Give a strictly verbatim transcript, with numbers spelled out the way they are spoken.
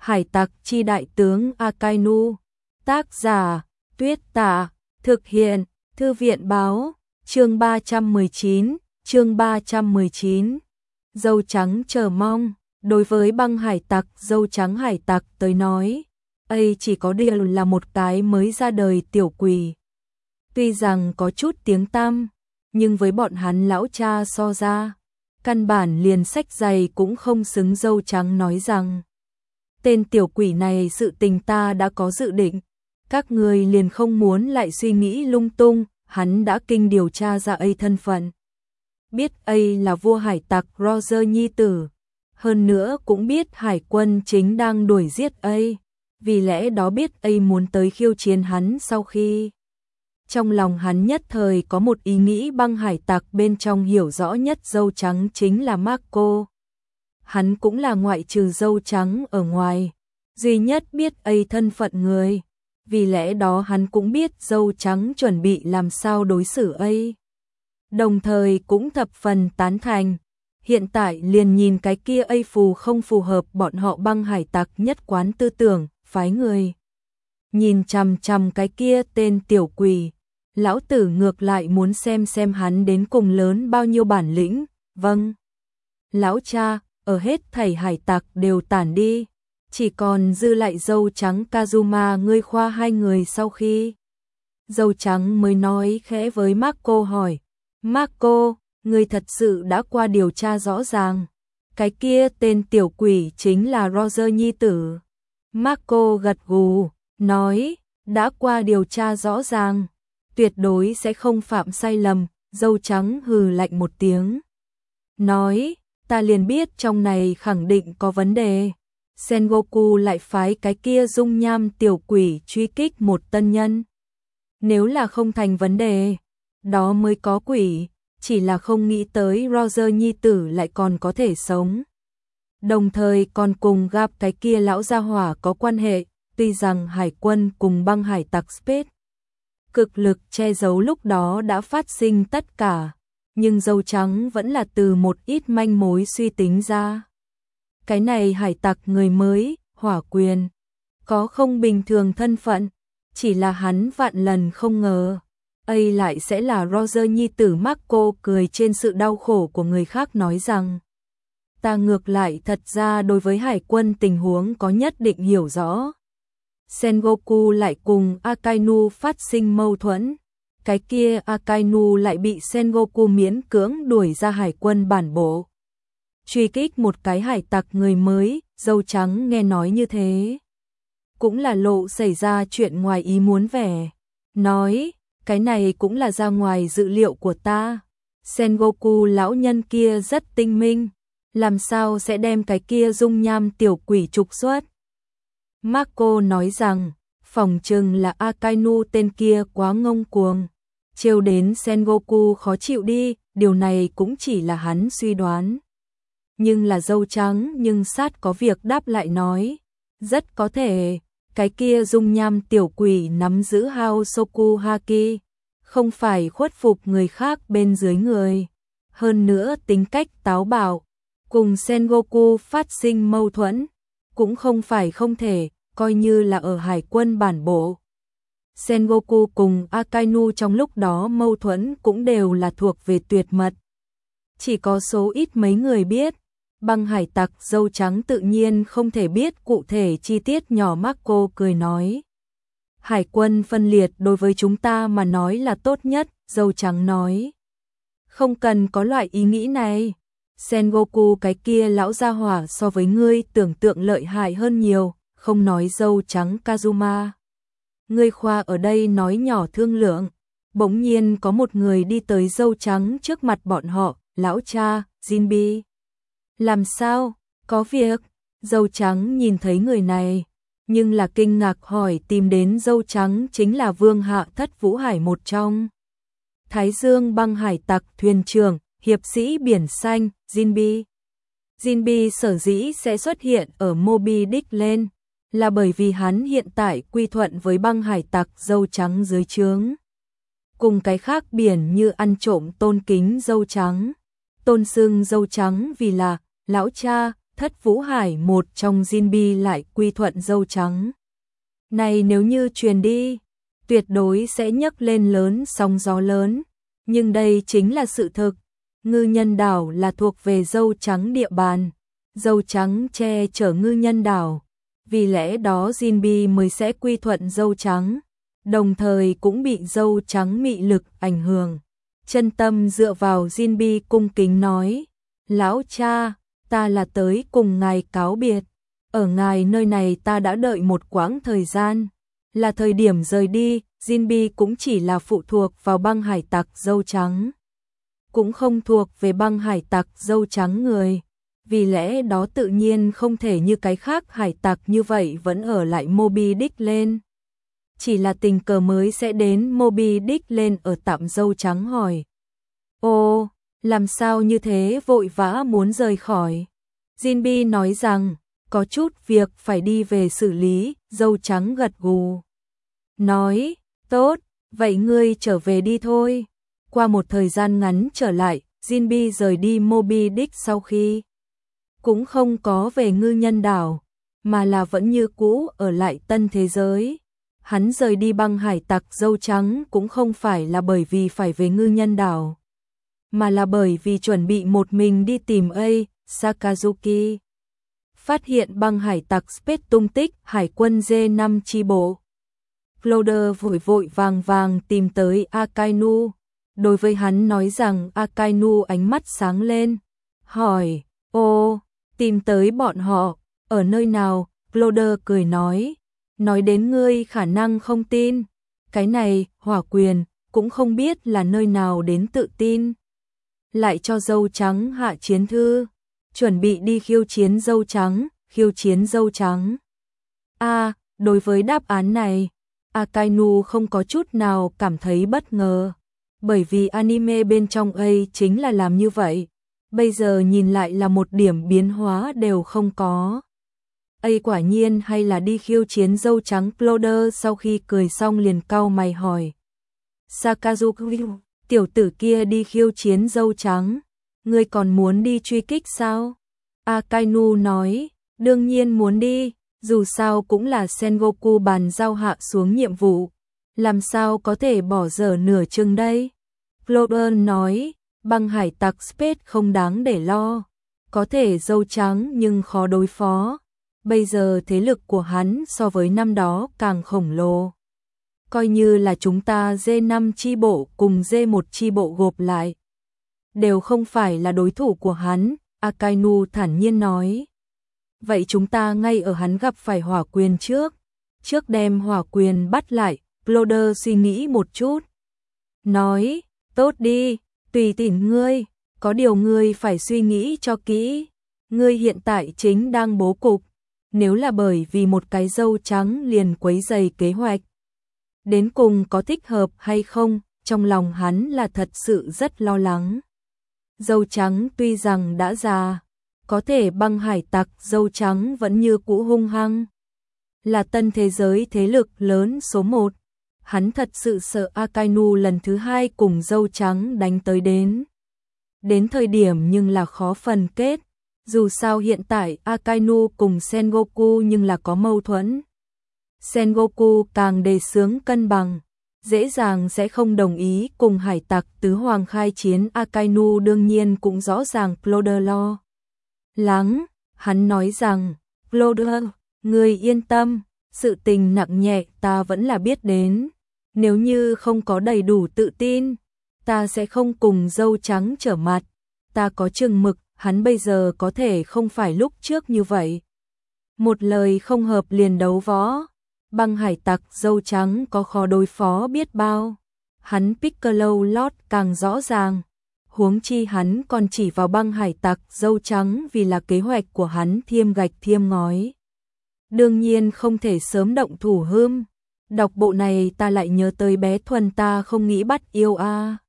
Hải tặc chi đại tướng Akainu. Tác giả Tuyết Tả. Thực hiện Thư viện Báo. Chương ba trăm mười chín. Chương ba trăm mười chín. Dâu trắng chờ mong. Đối với băng hải tặc dâu trắng hải tặc tới nói, ấy chỉ có điều là một cái mới ra đời tiểu quỷ. Tuy rằng có chút tiếng tăm, nhưng với bọn hắn lão cha so ra, căn bản liền sách giày cũng không xứng. Dâu trắng nói rằng, tên tiểu quỷ này sự tình ta đã có dự định, các người liền không muốn lại suy nghĩ lung tung. Hắn đã kinh điều tra ra ấy thân phận, biết ấy là vua hải tặc Roger nhi tử, hơn nữa cũng biết hải quân chính đang đuổi giết ấy, vì lẽ đó biết ấy muốn tới khiêu chiến hắn. Sau khi trong lòng hắn nhất thời có một ý nghĩ, băng hải tặc bên trong hiểu rõ nhất dâu trắng chính là Marco. Hắn cũng là ngoại trừ dâu trắng ở ngoài, duy nhất biết ấy thân phận người, vì lẽ đó hắn cũng biết dâu trắng chuẩn bị làm sao đối xử ấy. Đồng thời cũng thập phần tán thành, hiện tại liền nhìn cái kia ấy phù không phù hợp bọn họ băng hải tặc nhất quán tư tưởng, phái người nhìn chằm chằm cái kia tên tiểu quỷ. Lão tử ngược lại muốn xem xem hắn đến cùng lớn bao nhiêu bản lĩnh. Vâng, lão cha. Ở hết thảy hải tặc đều tản đi, chỉ còn dư lại dâu trắng Kazuma ngươi khoa hai người. Sau khi dâu trắng mới nói khẽ với Marco hỏi, Marco, ngươi thật sự đã qua điều tra rõ ràng, cái kia tên tiểu quỷ chính là Roger nhi tử? Marco gật gù, nói, đã qua điều tra rõ ràng, tuyệt đối sẽ không phạm sai lầm. Dâu trắng hừ lạnh một tiếng, nói, ta liền biết trong này khẳng định có vấn đề. Sengoku lại phái cái kia dung nham tiểu quỷ truy kích một tân nhân. Nếu là không thành vấn đề, đó mới có quỷ, chỉ là không nghĩ tới Roger nhi tử lại còn có thể sống. Đồng thời còn cùng gặp cái kia lão gia hỏa có quan hệ, tuy rằng hải quân cùng băng hải tặc Space cực lực che giấu lúc đó đã phát sinh tất cả, nhưng dâu trắng vẫn là từ một ít manh mối suy tính ra. Cái này hải tặc người mới, Hỏa Quyền, có không bình thường thân phận, chỉ là hắn vạn lần không ngờ, ấy lại sẽ là Roger nhi tử. Marco cười trên sự đau khổ của người khác nói rằng, ta ngược lại thật ra đối với hải quân tình huống có nhất định hiểu rõ. Sengoku lại cùng Akainu phát sinh mâu thuẫn, cái kia Akainu lại bị Sengoku miễn cưỡng đuổi ra hải quân bản bộ, truy kích một cái hải tặc người mới. Dâu trắng nghe nói như thế, cũng là lộ xảy ra chuyện ngoài ý muốn vẻ, nói, cái này cũng là ra ngoài dự liệu của ta. Sengoku lão nhân kia rất tinh minh, làm sao sẽ đem cái kia dung nham tiểu quỷ trục xuất? Marco nói rằng, phỏng chừng là Akainu tên kia quá ngông cuồng, trêu đến Sengoku khó chịu đi. Điều này cũng chỉ là hắn suy đoán, nhưng là dâu trắng nhưng sát có việc đáp lại nói, rất có thể cái kia dung nham tiểu quỷ nắm giữ Haosoku Haki, không phải khuất phục người khác bên dưới người, hơn nữa tính cách táo bạo, cùng Sengoku phát sinh mâu thuẫn, cũng không phải không thể. Coi như là ở hải quân bản bộ, Sengoku cùng Akainu trong lúc đó mâu thuẫn cũng đều là thuộc về tuyệt mật, chỉ có số ít mấy người biết. Băng hải tặc dâu trắng tự nhiên không thể biết cụ thể chi tiết nhỏ. Marco cười nói, hải quân phân liệt đối với chúng ta mà nói là tốt nhất. Dâu trắng nói, không cần có loại ý nghĩ này, Sengoku cái kia lão gia hỏa so với ngươi tưởng tượng lợi hại hơn nhiều. Không nói dâu trắng Kazuma, ngươi khoa ở đây nói nhỏ thương lượng, bỗng nhiên có một người đi tới dâu trắng trước mặt bọn họ, lão cha, Jinbi. Làm sao, có việc? Dâu trắng nhìn thấy người này, nhưng là kinh ngạc hỏi. Tìm đến dâu trắng chính là vương hạ thất Vũ Hải một trong Thái Dương băng hải tặc thuyền trưởng, hiệp sĩ biển xanh, Jinbi. Jinbi sở dĩ sẽ xuất hiện ở Moby Dick lên, là bởi vì hắn hiện tại quy thuận với băng hải tặc dâu trắng dưới trướng. Cùng cái khác biển như ăn trộm tôn kính dâu trắng, tôn xưng dâu trắng vì là lão cha, Thất Vũ Hải một trong Jinbi lại quy thuận dâu trắng. Này nếu như truyền đi, tuyệt đối sẽ nhấc lên lớn sóng gió lớn, nhưng đây chính là sự thực. Ngư Nhân Đảo là thuộc về dâu trắng địa bàn, dâu trắng che chở Ngư Nhân Đảo, vì lẽ đó Jinbi mới sẽ quy thuận dâu trắng, đồng thời cũng bị dâu trắng mị lực ảnh hưởng. Chân Tâm dựa vào Jinbi cung kính nói, lão cha, ta là tới cùng ngài cáo biệt, ở ngài nơi này ta đã đợi một quãng thời gian, là thời điểm rời đi. Jinbi cũng chỉ là phụ thuộc vào băng hải tặc dâu trắng, cũng không thuộc về băng hải tặc dâu trắng người, vì lẽ đó tự nhiên không thể như cái khác hải tặc như vậy vẫn ở lại Moby Dick lên. Chỉ là tình cờ mới sẽ đến Moby Dick lên ở tạm. Dâu trắng hỏi, ô, làm sao như thế vội vã muốn rời khỏi? Jinbi nói rằng, có chút việc phải đi về xử lý. Dâu trắng gật gù, nói, tốt, vậy ngươi trở về đi thôi. Qua một thời gian ngắn trở lại, Jinbi rời đi Moby Dick sau khi cũng không có về Ngư Nhân Đảo, mà là vẫn như cũ ở lại tân thế giới. Hắn rời đi băng hải tặc dâu trắng cũng không phải là bởi vì phải về Ngư Nhân Đảo, mà là bởi vì chuẩn bị một mình đi tìm A. Sakazuki. Phát hiện băng hải tặc Space tung tích hải quân D năm chi bộ. Cloder vội vội vàng vàng tìm tới Akainu. Đối với hắn nói rằng Akainu ánh mắt sáng lên, hỏi, ô, tìm tới bọn họ, ở nơi nào? Cloder cười nói, nói đến ngươi khả năng không tin, cái này, Hỏa Quyền, cũng không biết là nơi nào đến tự tin. Lại cho dâu trắng hạ chiến thư, chuẩn bị đi khiêu chiến dâu trắng, khiêu chiến dâu trắng. A, đối với đáp án này, Akainu không có chút nào cảm thấy bất ngờ, bởi vì anime bên trong A chính là làm như vậy, bây giờ nhìn lại là một điểm biến hóa đều không có. A quả nhiên hay là đi khiêu chiến dâu trắng. Cloder sau khi cười xong liền cau mày hỏi, Sakazuki, tiểu tử kia đi khiêu chiến dâu trắng, ngươi còn muốn đi truy kích sao? Akainu nói, đương nhiên muốn đi, dù sao cũng là Sengoku bàn giao hạ xuống nhiệm vụ, làm sao có thể bỏ dở nửa chừng đây? Cloder nói, băng hải tặc Space không đáng để lo, có thể dâu trắng nhưng khó đối phó, bây giờ thế lực của hắn so với năm đó càng khổng lồ. Coi như là chúng ta D năm chi bộ cùng D một chi bộ gộp lại, đều không phải là đối thủ của hắn, Akainu thản nhiên nói. Vậy chúng ta ngay ở hắn gặp phải Hỏa Quyền trước, trước đem Hỏa Quyền bắt lại. Cloder suy nghĩ một chút, nói, tốt đi, tùy tiện ngươi, có điều ngươi phải suy nghĩ cho kỹ, ngươi hiện tại chính đang bố cục, nếu là bởi vì một cái dâu trắng liền quấy rầy kế hoạch, đến cùng có thích hợp hay không, trong lòng hắn là thật sự rất lo lắng. Dâu trắng tuy rằng đã già, có thể băng hải tặc dâu trắng vẫn như cũ hung hăng, là tân thế giới thế lực lớn số một. Hắn thật sự sợ Akainu lần thứ hai cùng dâu trắng đánh tới đến. Đến thời điểm nhưng là khó phần kết, dù sao hiện tại Akainu cùng Sengoku nhưng là có mâu thuẫn. Sengoku càng đề xướng cân bằng, dễ dàng sẽ không đồng ý cùng hải tặc tứ hoàng khai chiến. Akainu đương nhiên cũng rõ ràng Cloder lo lắng, hắn nói rằng, Cloder, ngươi yên tâm, sự tình nặng nhẹ ta vẫn là biết đến, nếu như không có đầy đủ tự tin, ta sẽ không cùng dâu trắng trở mặt, ta có chừng mực, hắn bây giờ có thể không phải lúc trước như vậy. Một lời không hợp liền đấu võ, băng hải tặc dâu trắng có khó đối phó biết bao, hắn Piccolo Lord càng rõ ràng, huống chi hắn còn chỉ vào băng hải tặc dâu trắng vì là kế hoạch của hắn thiêm gạch thiêm ngói. Đương nhiên không thể sớm động thủ hươm, đọc bộ này ta lại nhớ tới bé Thuần ta không nghĩ bắt yêu a.